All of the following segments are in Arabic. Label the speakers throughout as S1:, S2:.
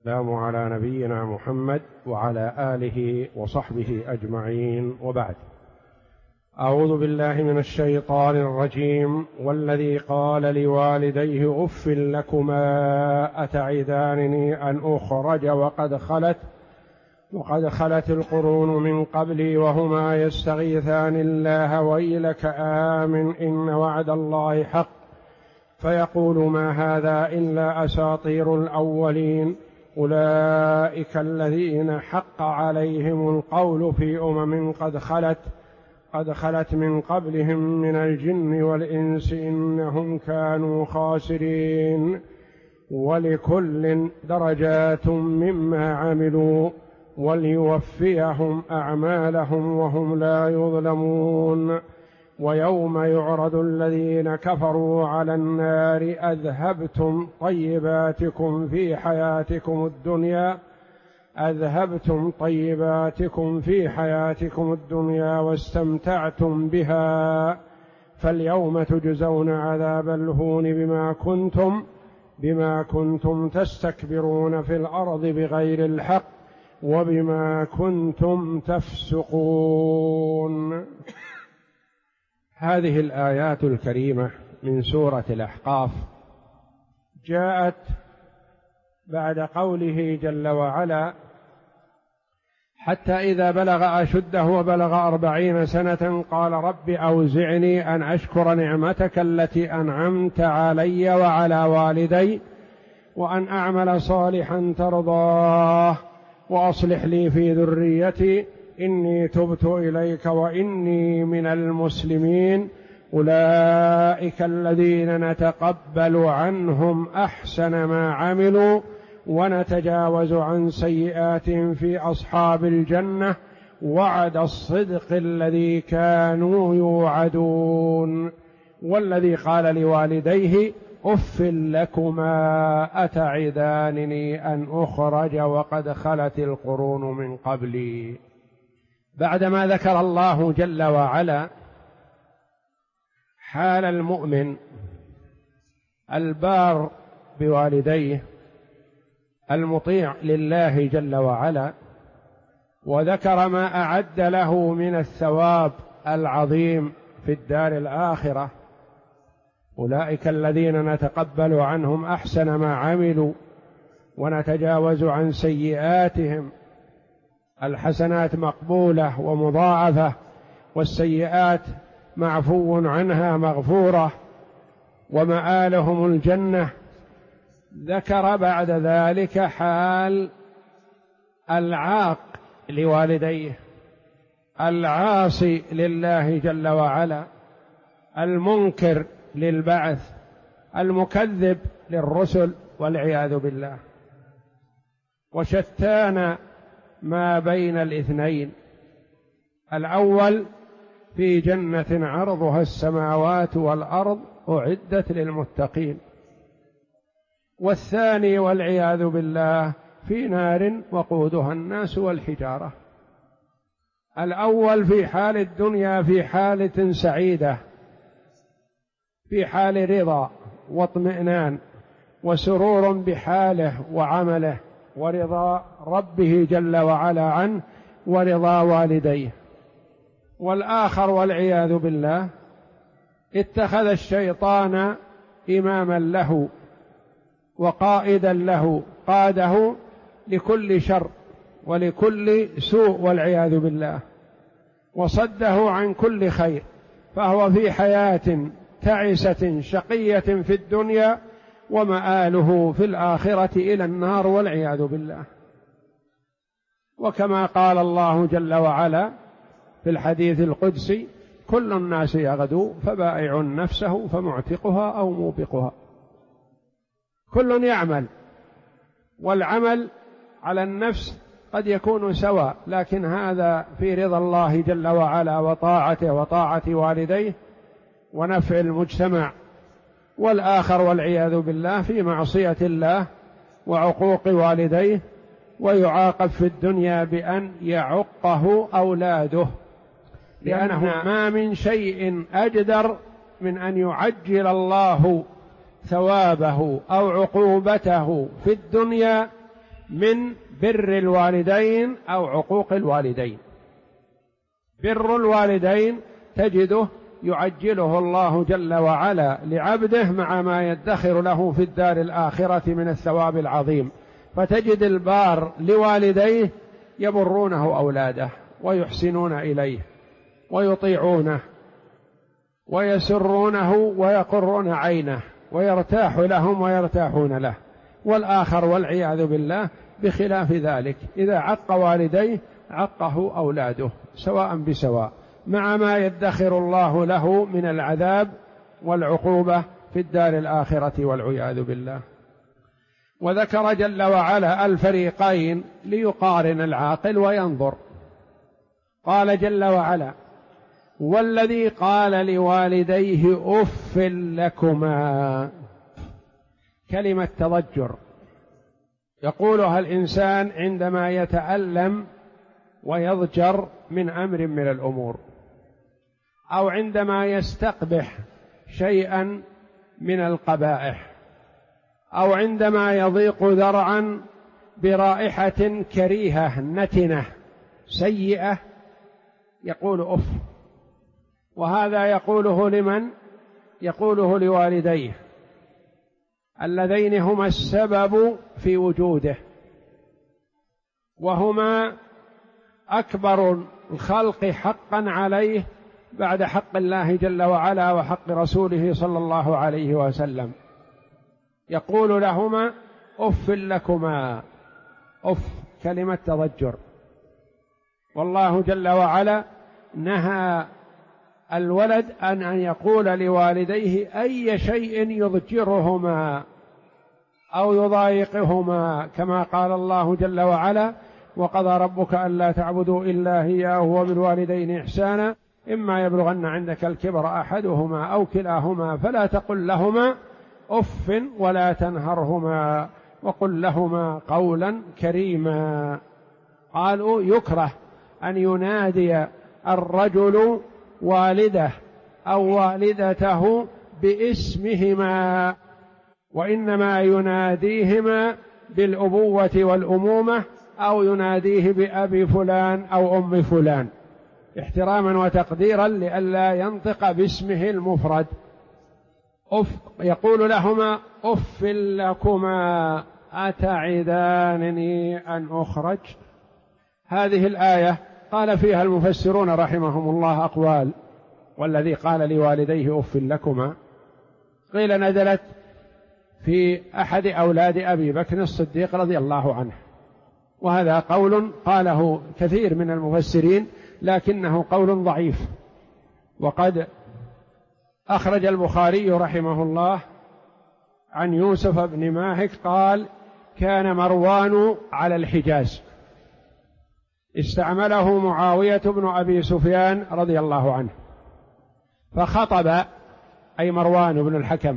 S1: السلام على نبينا محمد وعلى آله وصحبه أجمعين، وبعد. أعوذ بالله من الشيطان الرجيم. والذي قال لوالديه أف لكما أتعدانني أن أخرج وقد خلت القرون من قبلي وهما يستغيثان الله ويلك آمن إن وعد الله حق فيقول ما هذا إلا أساطير الأولين أولئك الذين حق عليهم القول في قد خلت من قبلهم من الجن والإنس إنهم كانوا خاسرين ولكل درجات مما عملوا وليوفيهم أعمالهم وهم لا يظلمون. ويوم يعرض الذين كفروا على النار أذهبتم طيباتكم في حياتكم الدنيا واستمتعتم بها فاليوم تجزون عذاب الهون بما كنتم تستكبرون في الأرض بغير الحق وبما كنتم تفسقون. هذه الآيات الكريمة من سورة الأحقاف جاءت بعد قوله جل وعلا: حتى إذا بلغ أشده وبلغ 40 سنة قال رب أوزعني أن أشكر نعمتك التي أنعمت علي وعلى والدي وأن أعمل صالحا ترضاه وأصلح لي في ذريتي إني تبت إليك وإني من المسلمين أولئك الذين نتقبل عنهم أحسن ما عملوا ونتجاوز عن سيئاتهم في أصحاب الجنة وعد الصدق الذي كانوا يوعدون. والذي قال لوالديه أف لكما أتعدانني أن أخرج وقد خلت القرون من قبلي. بعدما ذكر الله جل وعلا حال المؤمن البار بوالديه المطيع لله جل وعلا، وذكر ما أعد له من الثواب العظيم في الدار الآخرة، أولئك الذين نتقبل عنهم أحسن ما عملوا ونتجاوز عن سيئاتهم. الحسنات مقبولة ومضاعفة والسيئات معفو عنها مغفورة ومآلهم الجنة. ذكر بعد ذلك حال العاق لوالديه العاصي لله جل وعلا المنكر للبعث المكذب للرسل والعياذ بالله. وشتان ما بين الاثنين، الأول في جنة عرضها السماوات والأرض أعدت للمتقين، والثاني والعياذ بالله في نار وقودها الناس والحجارة. الأول في حال الدنيا في حالة سعيدة، في حال رضا واطمئنان وسرور بحاله وعمله ورضا ربه جل وعلا عنه ورضا والديه. والآخر والعياذ بالله اتخذ الشيطان إماما له وقائدا له، قاده لكل شر ولكل سوء والعياذ بالله، وصده عن كل خير، فهو في حياة تعسة شقية في الدنيا ومآله في الآخرة إلى النار والعياذ بالله. وكما قال الله جل وعلا في الحديث القدسي: كل الناس يغدو فبائع نفسه فمعتقها أو موبقها. كل يعمل، والعمل على النفس قد يكون سواء، لكن هذا في رضا الله جل وعلا وطاعته وطاعة والديه ونفع المجتمع. والآخر والعياذ بالله في معصية الله وعقوق والديه، ويعاقب في الدنيا بأن يعقه أولاده، لأنه ما من شيء أجدر من أن يعجل الله ثوابه أو عقوبته في الدنيا من بر الوالدين أو عقوق الوالدين. بر الوالدين تجده يعجله الله جل وعلا لعبده مع ما يدخر له في الدار الآخرة من الثواب العظيم، فتجد البار لوالديه يبرونه أولاده ويحسنون إليه ويطيعونه ويسرونه ويقرون عينه ويرتاح لهم ويرتاحون له، والآخر والعياذ بالله بخلاف ذلك، إذا عق والديه عقه أولاده سواء بسواء، مع ما يدخر الله له من العذاب والعقوبة في الدار الآخرة والعياذ بالله. وذكر جل وعلا الفريقين ليقارن العاقل وينظر. قال جل وعلا: والذي قال لوالديه أف لكما. كلمة تضجر يقولها الإنسان عندما يتألم ويضجر من أمر من الأمور، أو عندما يستقبح شيئا من القبائح، أو عندما يضيق ذرعا برائحة كريهة نتنة سيئة يقول أف. وهذا يقوله لمن؟ يقوله لوالديه اللذين هما السبب في وجوده، وهما أكبر الخلق حقا عليه بعد حق الله جل وعلا وحق رسوله صلى الله عليه وسلم. يقول لهما أف لكما. أف كلمة تضجر. والله جل وعلا نهى الولد أن يقول لوالديه أي شيء يضجرهما أو يضايقهما، كما قال الله جل وعلا: وقضى ربك ألا تعبدوا إلا إياه وبالوالدين إحسانا إما يبلغن عندك الكبر أحدهما أو كلاهما فلا تقل لهما أف ولا تنهرهما وقل لهما قولا كريما. قالوا يكره أن ينادي الرجل والده أو والدته باسمهما، وإنما يناديهما بالأبوة والأمومة، أو يناديه بأبي فلان أو أم فلان احتراما وتقديرا لئلا ينطق باسمه المفرد. أف يقول لهما أف لكما أتعدانني أن أخرج. هذه الآية قال فيها المفسرون رحمهم الله أقوال. والذي قال لوالديه أف لكما قيل نزلت في أحد أولاد أبي بكر الصديق رضي الله عنه، وهذا قول قاله كثير من المفسرين لكنه قول ضعيف. وقد أخرج البخاري رحمه الله عن يوسف بن ماهك قال: كان مروان على الحجاز، استعمله معاوية بن أبي سفيان رضي الله عنه، فخطب أي مروان بن الحكم،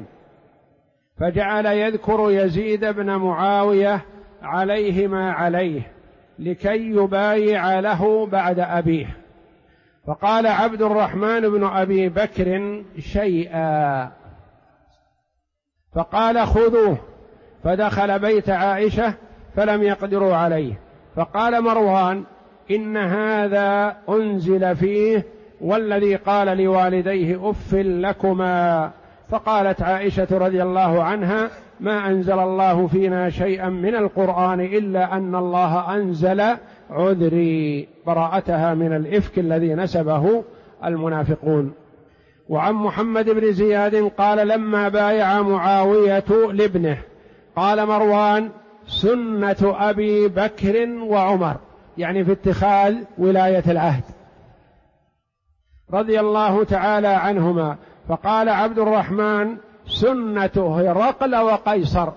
S1: فجعل يذكر يزيد بن معاوية عليه ما عليه لكي يبايع له بعد أبيه، فقال عبد الرحمن بن أبي بكر شيئا، فقال خذوه، فدخل بيت عائشة فلم يقدروا عليه، فقال مروان: إن هذا أنزل فيه والذي قال لوالديه أف لكما. فقالت عائشة رضي الله عنها: ما أنزل الله فينا شيئا من القرآن إلا أن الله أنزل عذري، براءتها من الإفك الذي نسبه المنافقون. وعن محمد بن زياد قال: لما بايع معاوية لابنه قال مروان: سنة أبي بكر وعمر، يعني في اتخاذ ولاية العهد رضي الله تعالى عنهما. فقال عبد الرحمن: سنة هرقل وقيصر.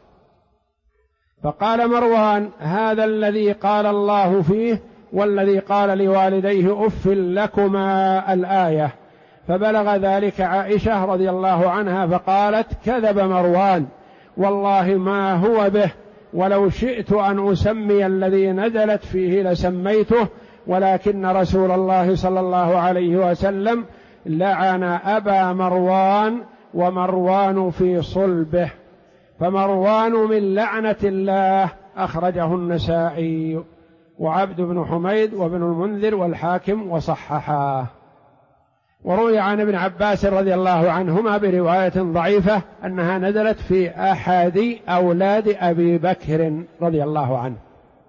S1: فقال مروان: هذا الذي قال الله فيه والذي قال لوالديه أف لكما الآية. فبلغ ذلك عائشة رضي الله عنها فقالت: كذب مروان والله ما هو به، ولو شئت أن أسمي الذي نزلت فيه لسميته، ولكن رسول الله صلى الله عليه وسلم لعن أبا مروان ومروان في صلبه. فمروان من لعنة الله، أخرجه النسائي وعبد بن حميد وابن المنذر والحاكم وصححاه. وروي عن ابن عباس رضي الله عنهما برواية ضعيفة أنها نزلت في أحد أولاد أبي بكر رضي الله عنه،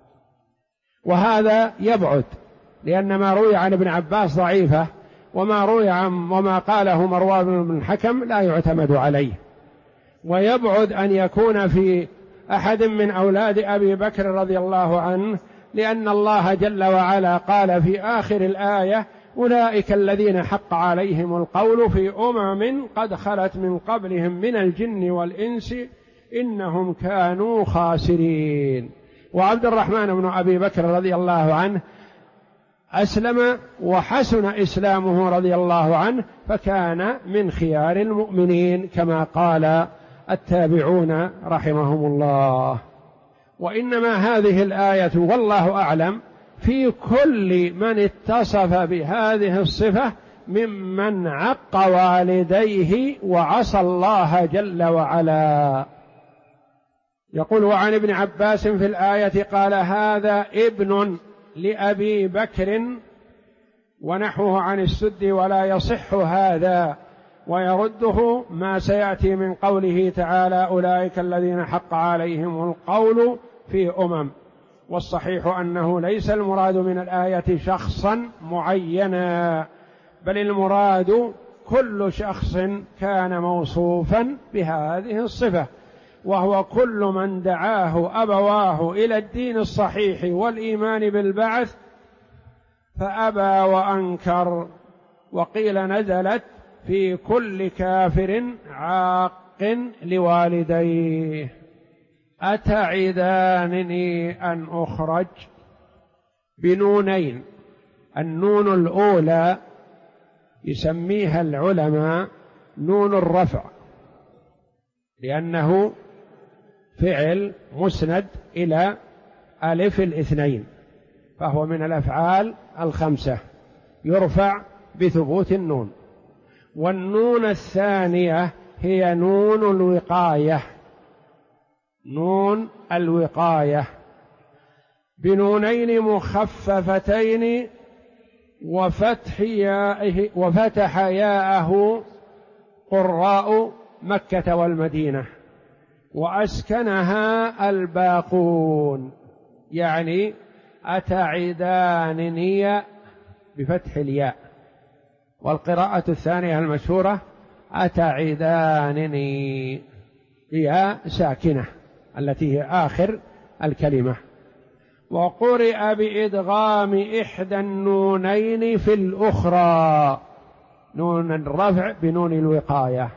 S1: وهذا يبعد، لأن ما روي عن ابن عباس ضعيفة، وما قاله مروان بن الحكم لا يعتمد عليه، ويبعد أن يكون في أحد من أولاد أبي بكر رضي الله عنه، لأن الله جل وعلا قال في آخر الآية: أولئك الذين حق عليهم القول في قد خلت من قبلهم من الجن والإنس إنهم كانوا خاسرين. وعبد الرحمن بن أبي بكر رضي الله عنه أسلم وحسن إسلامه رضي الله عنه، فكان من خيار المؤمنين كما قال التابعون رحمهم الله. وإنما هذه الآية والله أعلم في كل من اتصف بهذه الصفة ممن عق والديه وعصى الله جل وعلا. يقول: وعن ابن عباس في الآية قال: هذا ابن لأبي بكر ونحوه عن السدي ولا يصح هذا، ويرده ما سيأتي من قوله تعالى: أولئك الذين حق عليهم القول في والصحيح أنه ليس المراد من الآية شخصا معينا، بل المراد كل شخص كان موصوفا بهذه الصفة، وهو كل من دعاه أبواه إلى الدين الصحيح والإيمان بالبعث فأبى وأنكر. وقيل نزلت في كل كافر عاق لوالديه. أتعدانني أن أخرج بنونين. النون الأولى يسميها العلماء نون الرفع، لأنه فعل مسند إلى ألف الاثنين، فهو من الأفعال الخمسة يرفع بثبوت النون. والنون الثانية هي نون الوقاية، نون الوقاية بنونين مخففتين وفتح ياءه قراء مكة والمدينة، وأسكنها الباقون، يعني أتعدانني بفتح الياء. والقراءة الثانية المشهورة أتعدانني هي ساكنة التي هي آخر الكلمة. وقرئ بإدغام إحدى النونين في الأخرى، نون الرفع بنون الوقاية.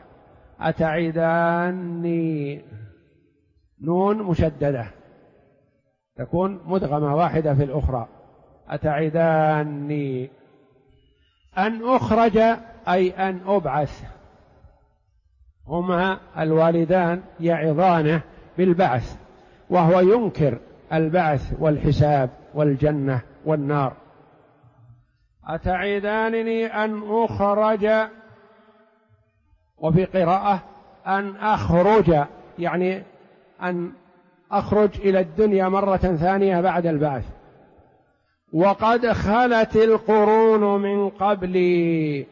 S1: أتعداني نون مشددة تكون مدغمة واحدة في الأخرى. أتعداني أن أخرج أي أن أبعث. هما الوالدان يعظانه بالبعث، وهو ينكر البعث والحساب والجنة والنار. أتعدانني أن أخرج، وفي قراءة أن أخرج، يعني أن أخرج إلى الدنيا مرة ثانية بعد البعث. وقد خلت القرون من قبلي،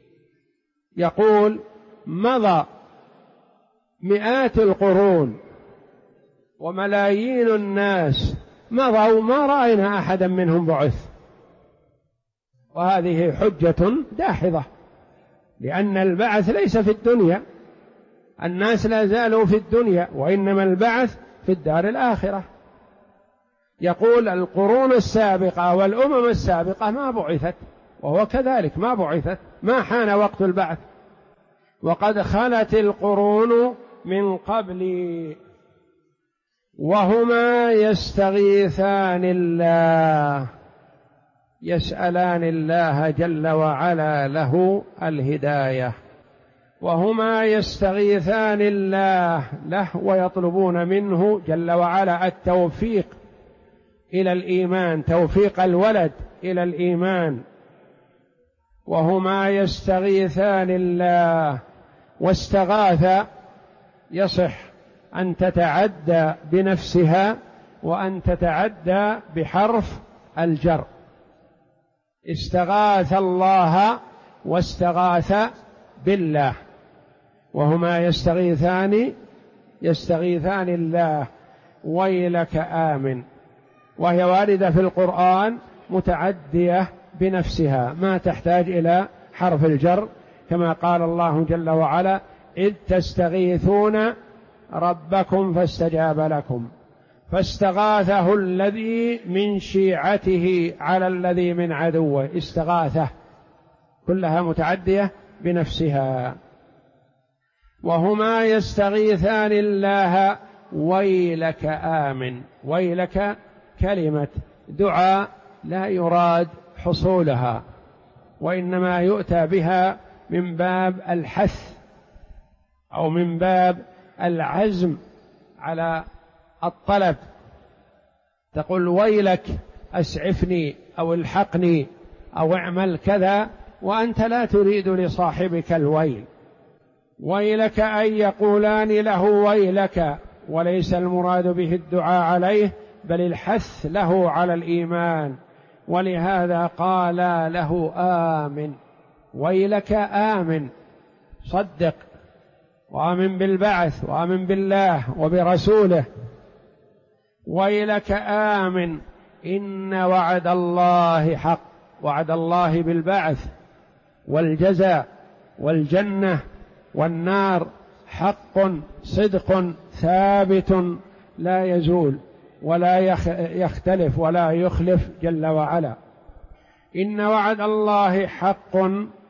S1: يقول مضى مئات القرون وملايين الناس مضوا ما رأينا أحدا منهم بعث، وهذه حجة داحضة، لأن البعث ليس في الدنيا، الناس لا زالوا في الدنيا، وإنما البعث في الدار الآخرة. يقول القرون السابقة والأمم السابقة ما بعثت، وهو كذلك ما بعثت، ما حان وقت البعث. وقد خلت القرون من قبلي وهما يستغيثان الله، يسألان الله جل وعلا له الهداية، وهما يستغيثان الله له ويطلبون منه جل وعلا التوفيق إلى الإيمان، توفيق الولد إلى الإيمان. وهما يستغيثان الله، واستغاث يصح أن تتعدى بنفسها وأن تتعدى بحرف الجر. استغاث الله واستغاث بالله، وهما يستغيثان الله. ويلك آمن، وهي واردة في القرآن متعدية بنفسها، ما تحتاج إلى حرف الجر، كما قال الله جل وعلا: إذ تستغيثون ربكم فاستجاب لكم، فاستغاثه الذي من شيعته على الذي من عدوه. استغاثة كلها متعدية بنفسها. وهما يستغيثان الله ويلك آمن. ويلك كلمة دعاء لا يراد حصولها، وإنما يؤتى بها من باب الحث أو من باب العزم على الطلب. تقول ويلك أسعفني أو الحقني أو اعمل كذا، وأنت لا تريد لصاحبك الويل. ويلك أن يقولان له ويلك، وليس المراد به الدعاء عليه، بل الحث له على الإيمان، ولهذا قال له آمن. ويلك آمن، صدق وآمن بالبعث وآمن بالله وبرسوله. ويلك آمن إن وعد الله حق. وعد الله بالبعث والجزاء والجنة والنار حق صدق ثابت لا يزول ولا يختلف ولا يخلف جل وعلا. إن وعد الله حق،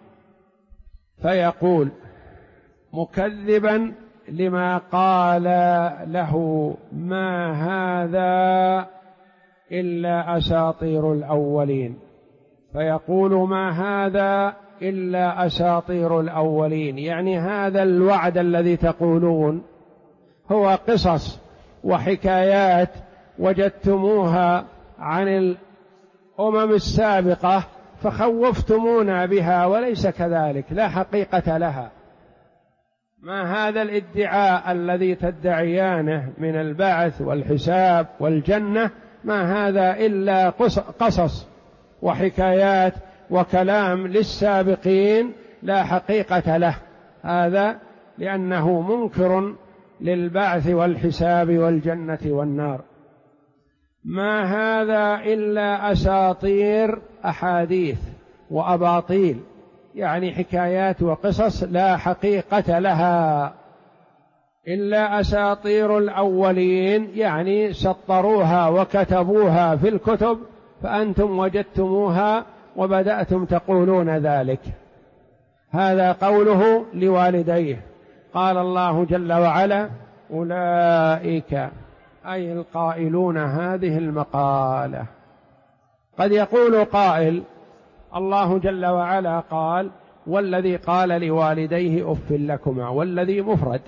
S1: فيقول مكذبا لما قال له: ما هذا إلا أساطير الأولين. فيقول: ما هذا إلا أساطير الأولين، يعني هذا الوعد الذي تقولون هو قصص وحكايات وجدتموها عن الأمم السابقة فخوفتمونا بها، وليس كذلك، لا حقيقة لها. ما هذا الادعاء الذي تدعيانه من البعث والحساب والجنة، ما هذا إلا قصص وحكايات وكلام للسابقين لا حقيقة له. هذا لأنه منكر للبعث والحساب والجنة والنار. ما هذا إلا أساطير، أحاديث وأباطيل، يعني حكايات وقصص لا حقيقة لها. إلا أساطير الأولين، يعني سطروها وكتبوها في الكتب، فأنتم وجدتموها وبدأتم تقولون ذلك. هذا قوله لوالديه. قال الله جل وعلا: أولئك، أي القائلون هذه المقالة. قد يقول قائل: الله جل وعلا قال: والذي قال لوالديه أف لكما، والذي مفرد،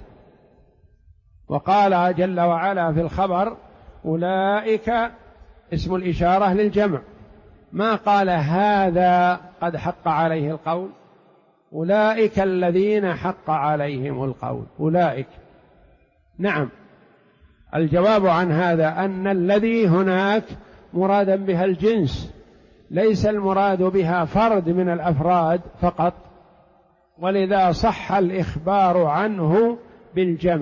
S1: وقال جل وعلا في الخبر: أولئك اسم الإشارة للجمع، ما قال هذا قد حق عليه القول. أولئك الذين حق عليهم القول، أولئك. نعم، الجواب عن هذا أن الذي هناك مرادا بها الجنس، ليس المراد بها فرد من الأفراد فقط، ولذا صح الإخبار عنه بالجمع.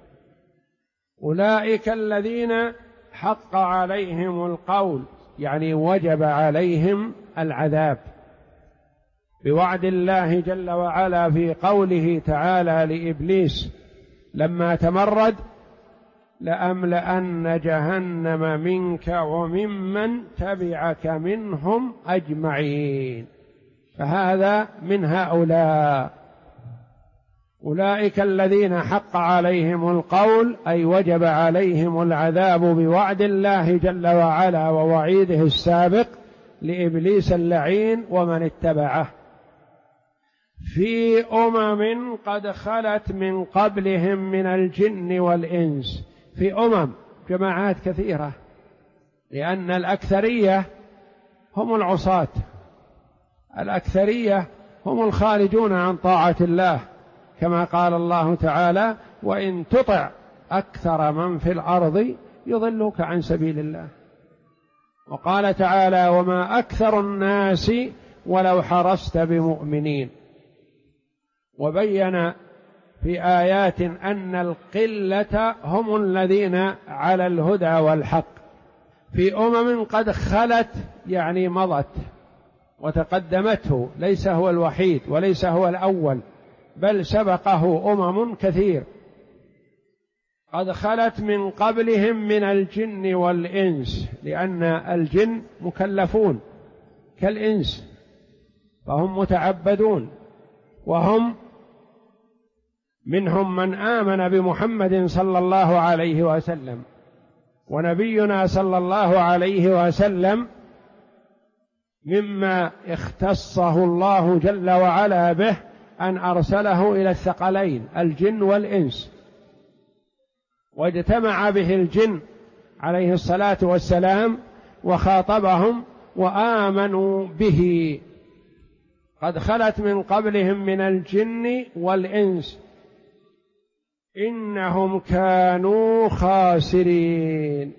S1: أولئك الذين حق عليهم القول، يعني وجب عليهم العذاب بوعد الله جل وعلا في قوله تعالى لإبليس لما تمرد: لأملأن جهنم منك وممن تبعك منهم أجمعين. فهذا من هؤلاء. أولئك الذين حق عليهم القول، أي وجب عليهم العذاب بوعد الله جل وعلا ووعيده السابق لإبليس اللعين ومن اتبعه، في أمم قد خلت من قبلهم من الجن والإنس. في جماعات كثيرة، لأن الأكثرية هم العصاة، الأكثرية هم الخارجون عن طاعة الله، كما قال الله تعالى: وإن تطع أكثر من في الأرض يضلوك عن سبيل الله. وقال تعالى: وما أكثر الناس ولو حرصت بمؤمنين. وبين في آيات أن القلة هم الذين على الهدى والحق في قد خلت، يعني مضت وتقدمته، ليس هو الوحيد وليس هو الأول، بل سبقه كثير قد خلت من قبلهم من الجن والإنس، لأن الجن مكلفون كالإنس فهم متعبدون، وهم منهم من آمن بمحمد صلى الله عليه وسلم. ونبينا صلى الله عليه وسلم مما اختصه الله جل وعلا به أن أرسله إلى الثقلين الجن والإنس، واجتمع به الجن عليه الصلاة والسلام وخاطبهم وآمنوا به. قد خلت من قبلهم من الجن والإنس إنهم كانوا خاسرين.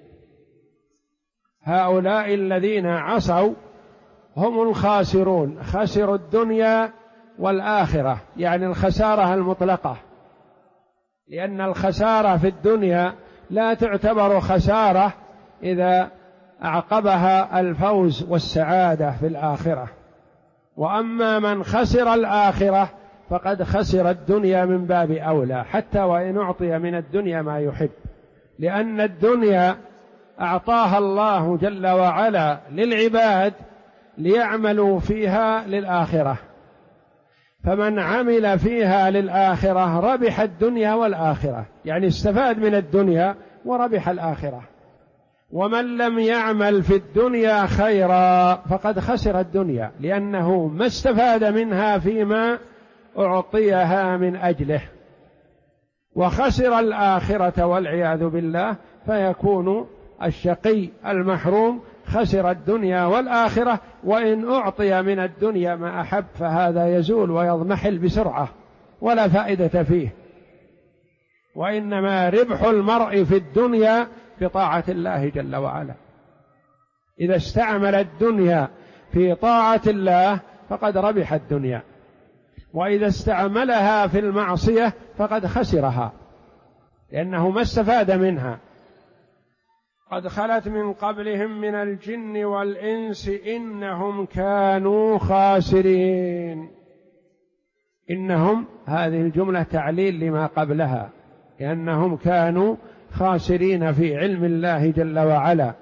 S1: هؤلاء الذين عصوا هم الخاسرون، خسروا الدنيا والآخرة، يعني الخسارة المطلقة، لأن الخسارة في الدنيا لا تعتبر خسارة إذا أعقبها الفوز والسعادة في الآخرة. وأما من خسر الآخرة فقد خسر الدنيا من باب أولى، حتى وإن أعطي من الدنيا ما يحب، لأن الدنيا أعطاها الله جل وعلا للعباد ليعملوا فيها للآخرة، فمن عمل فيها للآخرة ربح الدنيا والآخرة، يعني استفاد من الدنيا وربح الآخرة. ومن لم يعمل في الدنيا خيرا فقد خسر الدنيا، لأنه ما استفاد منها فيما أعطيها من أجله، وخسر الآخرة والعياذ بالله، فيكون الشقي المحروم خسر الدنيا والآخرة. وإن أعطي من الدنيا ما أحب فهذا يزول ويضمحل بسرعة ولا فائدة فيه. وإنما ربح المرء في الدنيا بطاعة الله جل وعلا. إذا استعمل الدنيا في طاعة الله فقد ربح الدنيا، وإذا استعملها في المعصية فقد خسرها، لأنه ما استفاد منها. قد خلت من قبلهم من الجن والإنس إنهم كانوا خاسرين. إنهم هذه الجملة تعليل لما قبلها، لأنهم كانوا خاسرين في علم الله جل وعلا.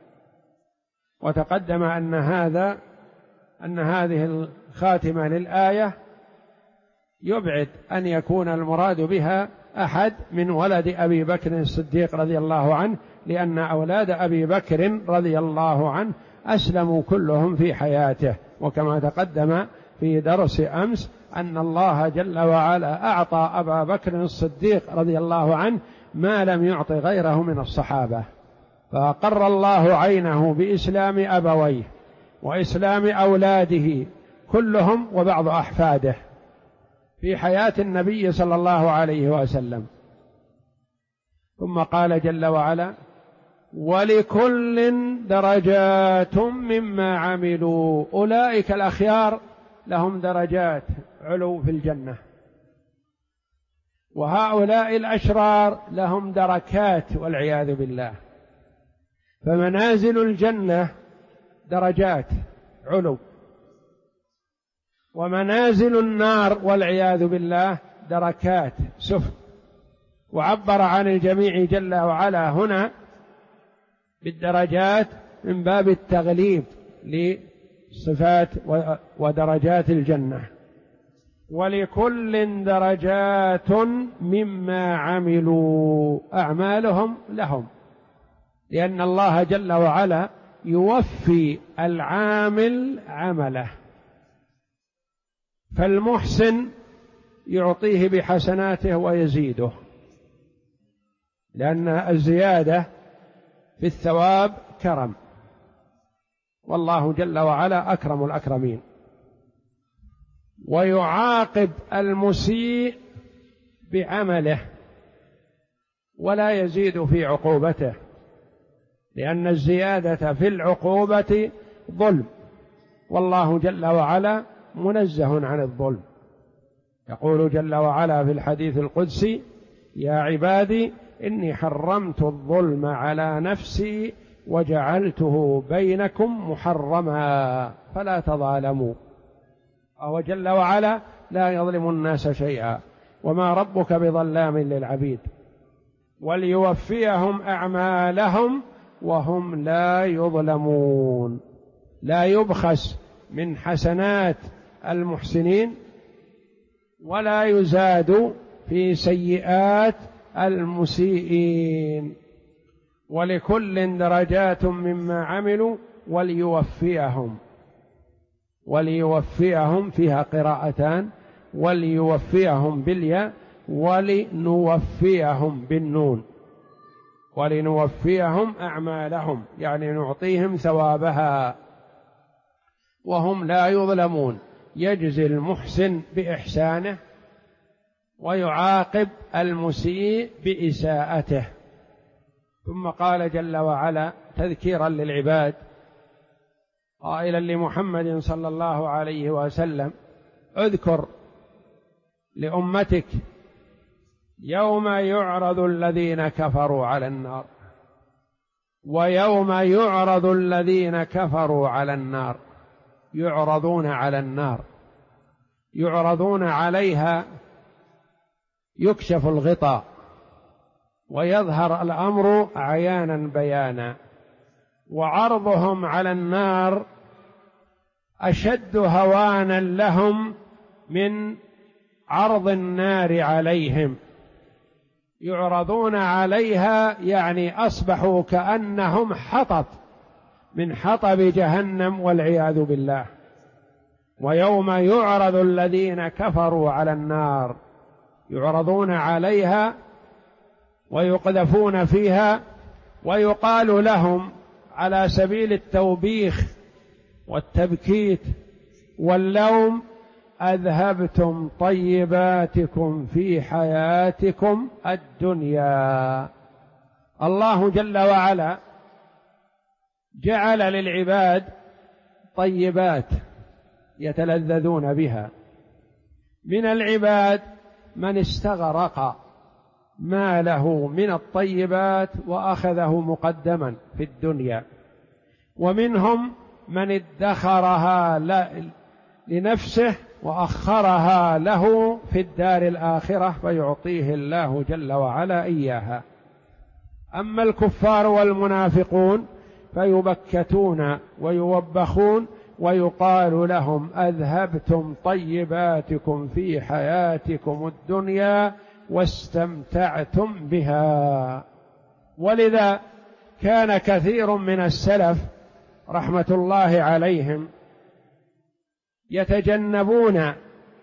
S1: وتقدم أن هذه الخاتمة للآية يبعد أن يكون المراد بها أحد من ولد أبي بكر الصديق رضي الله عنه، لأن أولاد أبي بكر رضي الله عنه أسلموا كلهم في حياته. وكما تقدم في درس أمس أن الله جل وعلا أعطى أبا بكر الصديق رضي الله عنه ما لم يعط غيره من الصحابة، فأقر الله عينه بإسلام أبويه وإسلام أولاده كلهم وبعض أحفاده في حياة النبي صلى الله عليه وسلم. ثم قال جل وعلا: ولكل درجات مما عملوا. أولئك الأخيار لهم درجات علو في الجنة، وهؤلاء الأشرار لهم دركات والعياذ بالله. فمنازل الجنة درجات علو، ومنازل النار والعياذ بالله دركات سفل. وعبر عن الجميع جل وعلا هنا بالدرجات من باب التغليب لصفات ودرجات الجنة. ولكل درجات مما عملوا، أعمالهم لهم، لأن الله جل وعلا يوفي العامل عمله، فالمحسن يعطيه بحسناته ويزيده، لأن الزيادة في الثواب كرم، والله جل وعلا أكرم الأكرمين. ويعاقب المسيء بعمله ولا يزيد في عقوبته، لأن الزيادة في العقوبة ظلم، والله جل وعلا منزه عن الظلم. يقول جل وعلا في الحديث القدسي: يا عبادي إني حرمت الظلم على نفسي وجعلته بينكم محرما فلا تظالموا. وهو جل وعلا لا يظلم الناس شيئا، وما ربك بظلام للعبيد، وليوفيهم أعمالهم وهم لا يظلمون. لا يبخس من حسنات المحسنين ولا يزاد في سيئات المسيئين، ولكل درجات مما عملوا وليوفيهم فيها قراءتان: وليوفيهم بالياء ولنوفيهم بالنون، ولنوفيهم أعمالهم، يعني نعطيهم ثوابها وهم لا يظلمون. يجزي المحسن بإحسانه ويعاقب المسيء بإساءته. ثم قال جل وعلا تذكيرا للعباد قائلا لمحمد صلى الله عليه وسلم: اذكر لأمتك يوم يعرض الذين كفروا على النار، ويوم يعرض الذين كفروا على النار. يعرضون على النار، يعرضون عليها، يكشف الغطاء ويظهر الأمر عيانا بيانا، وعرضهم على النار أشد هوانا لهم من عرض النار عليهم. يعرضون عليها يعني أصبحوا كأنهم حطب من حطب جهنم والعياذ بالله. ويوم يعرض الذين كفروا على النار، يعرضون عليها ويقذفون فيها، ويقال لهم على سبيل التوبيخ والتبكيت واللوم: أذهبتم طيباتكم في حياتكم الدنيا. الله جل وعلا جعل للعباد طيبات يتلذذون بها. من العباد من استغرق ما له من الطيبات وأخذه مقدما في الدنيا، ومنهم من ادخرها لنفسه وأخرها له في الدار الآخرة فيعطيه الله جل وعلا إياها. أما الكفار والمنافقون فيبكتون ويوبخون ويقال لهم: أذهبتم طيباتكم في حياتكم الدنيا واستمتعتم بها. ولذا كان كثير من السلف رحمة الله عليهم يتجنبون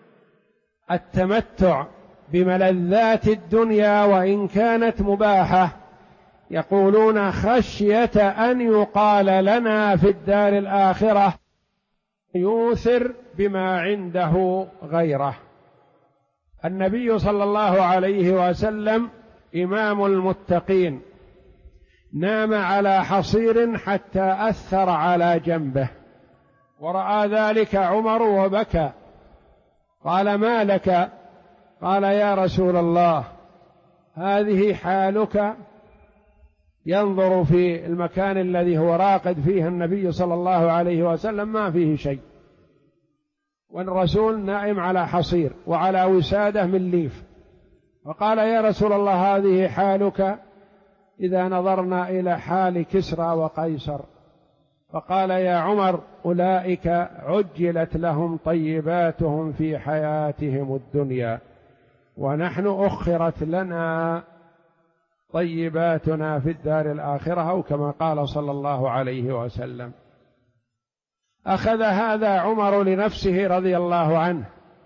S1: التمتع بملذات الدنيا وإن كانت مباحة، يقولون: خشية أن يقال لنا في الدار الآخرة يوثر بما عنده غيره. النبي صلى الله عليه وسلم إمام المتقين نام على حصير حتى أثر على جنبه، ورأى ذلك عمر وبكى. قال: ما لك؟ قال: يا رسول الله، هذه حالك. ينظر في المكان الذي هو راقد فيه النبي صلى الله عليه وسلم ما فيه شيء، والرسول نائم على حصير وعلى وسادة من ليف. فقال: يا رسول الله، هذه حالك إذا نظرنا إلى حال كسرى وقيصر. فقال: يا عمر، أولئك عجلت لهم طيباتهم في حياتهم الدنيا، ونحن أخرت لنا طيباتنا في الدار الآخرة، أو كما قال صلى الله عليه وسلم. أخذ هذا عمر لنفسه رضي الله عنه،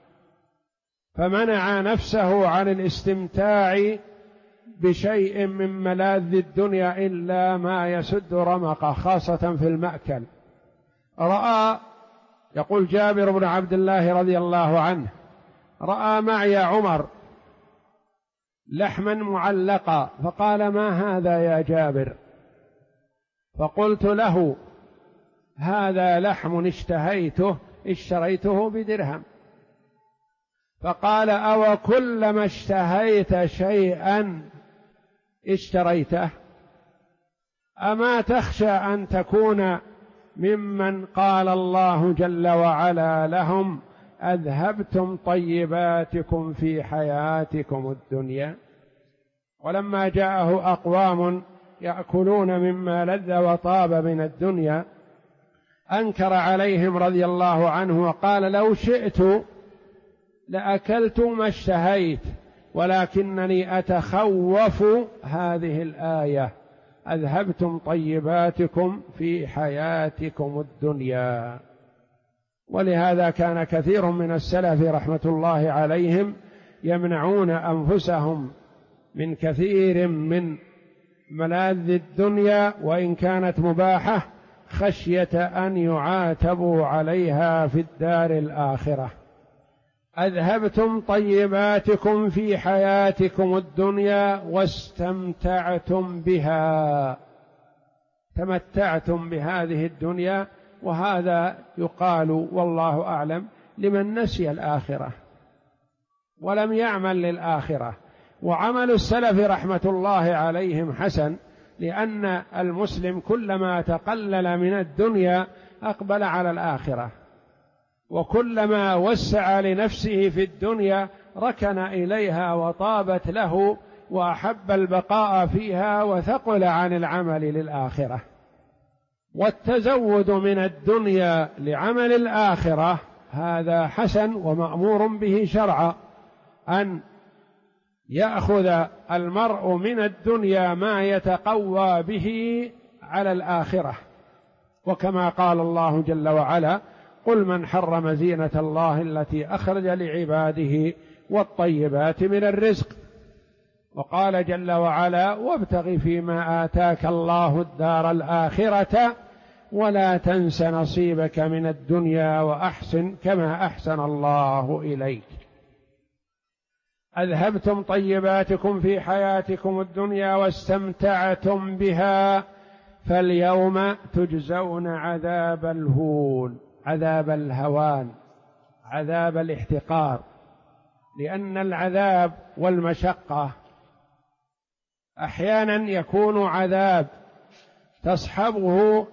S1: فمنع نفسه عن الاستمتاع بشيء من ملاذ الدنيا إلا ما يسد رمقه، خاصة في المأكل. رأى، يقول جابر بن عبد الله رضي الله عنه: رأى معي عمر لحما معلقا، فقال: ما هذا يا جابر؟ فقلت له: هذا لحم اشتريته بدرهم. فقال: أو كلما اشتهيت شيئا اشتريته؟ أما تخشى أن تكون ممن قال الله جل وعلا لهم: أذهبتم طيباتكم في حياتكم الدنيا؟ ولما جاءه أقوام يأكلون مما لذ وطاب من الدنيا أنكر عليهم رضي الله عنه وقال: لو شئت لأكلت ما اشتهيت، ولكنني أتخوف هذه الآية: أذهبتم طيباتكم في حياتكم الدنيا. ولهذا كان كثير من السلف رحمة الله عليهم يمنعون أنفسهم من كثير من ملاذ الدنيا وإن كانت مباحة خشية أن يعاتبوا عليها في الدار الآخرة. أذهبتم طيباتكم في حياتكم الدنيا واستمتعتم بها، تمتعتم بهذه الدنيا. وهذا يقال والله أعلم لمن نسي الآخرة ولم يعمل للآخرة. وعمل السلف رحمة الله عليهم حسن، لأن المسلم كلما تقلل من الدنيا أقبل على الآخرة، وكلما وسع لنفسه في الدنيا ركن إليها وطابت له وأحب البقاء فيها وثقل عن العمل للآخرة. والتزود من الدنيا لعمل الآخرة هذا حسن ومأمور به شرعا، أن يأخذ المرء من الدنيا ما يتقوى به على الآخرة. وكما قال الله جل وعلا: قل من حرم زينة الله التي أخرج لعباده والطيبات من الرزق. وقال جل وعلا: وابتغ فيما آتاك الله الدار الآخرة ولا تنس نصيبك من الدنيا وأحسن كما أحسن الله إليك. أذهبتم طيباتكم في حياتكم الدنيا واستمتعتم بها فاليوم تجزون عذاب الهون، عذاب الهوان، عذاب الاحتقار. لأن العذاب والمشقة أحيانا يكون عذاب تصحبه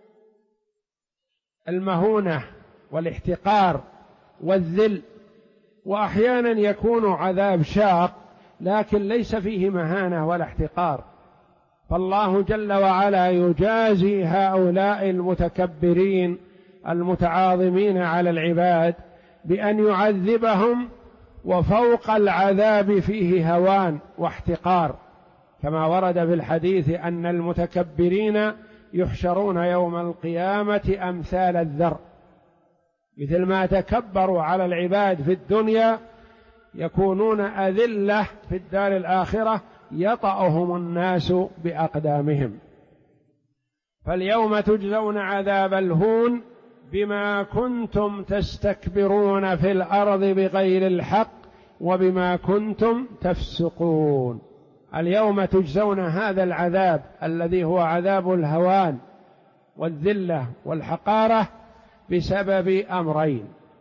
S1: المهونة والاحتقار والذل، وأحيانا يكون عذاب شاق لكن ليس فيه مهانة ولا احتقار. فالله جل وعلا يجازي هؤلاء المتكبرين المتعاظمين على العباد بأن يعذبهم وفوق العذاب فيه هوان واحتقار، كما ورد في الحديث أن المتكبرين يحشرون يوم القيامة أمثال الذر، مثل ما تكبروا على العباد في الدنيا يكونون أذلة في الدار الآخرة يطأهم الناس بأقدامهم. فاليوم تجزون عذاب الهون بما كنتم تستكبرون في الأرض بغير الحق وبما كنتم تفسقون. اليوم تجزون هذا العذاب الذي هو عذاب الهوان والذلة والحقارة بسبب أمرين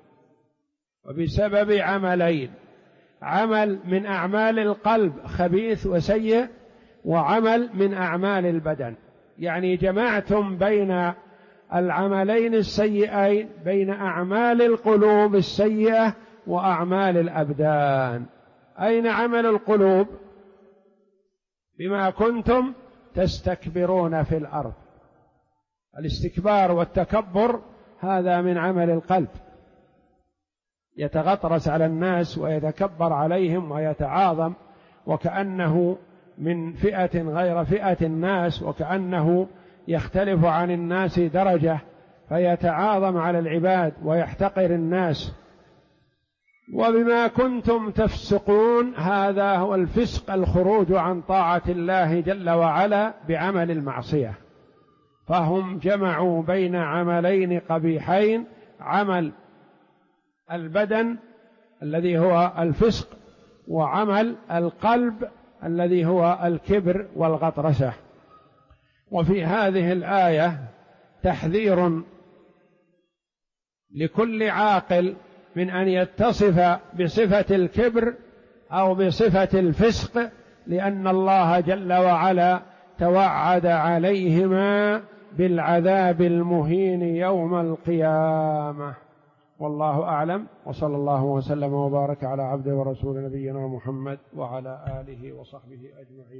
S1: وبسبب عملين: عمل من أعمال القلب خبيث وسيء، وعمل من أعمال البدن. يعني جمعتم بين العملين السيئين، بين أعمال القلوب السيئة وأعمال الأبدان. أين عمل القلوب؟ بما كنتم تستكبرون في الأرض. الاستكبار والتكبر هذا من عمل القلب، يتغطرس على الناس ويتكبر عليهم ويتعاظم وكأنه من فئة غير فئة الناس، وكأنه يختلف عن الناس درجة، فيتعاظم على العباد ويحتقر الناس. وبما كنتم تفسقون، هذا هو الفسق، الخروج عن طاعة الله جل وعلا بعمل المعصية. فهم جمعوا بين عملين قبيحين: عمل البدن الذي هو الفسق، وعمل القلب الذي هو الكبر والغطرسة. وفي هذه الآية تحذير لكل عاقل من أن يتصف بصفة الكبر أو بصفة الفسق، لأن الله جل وعلا توعد عليهما بالعذاب المهين يوم القيامة. والله أعلم، وصلى الله وسلم وبارك على عبده ورسول نبينا محمد وعلى آله وصحبه أجمعين.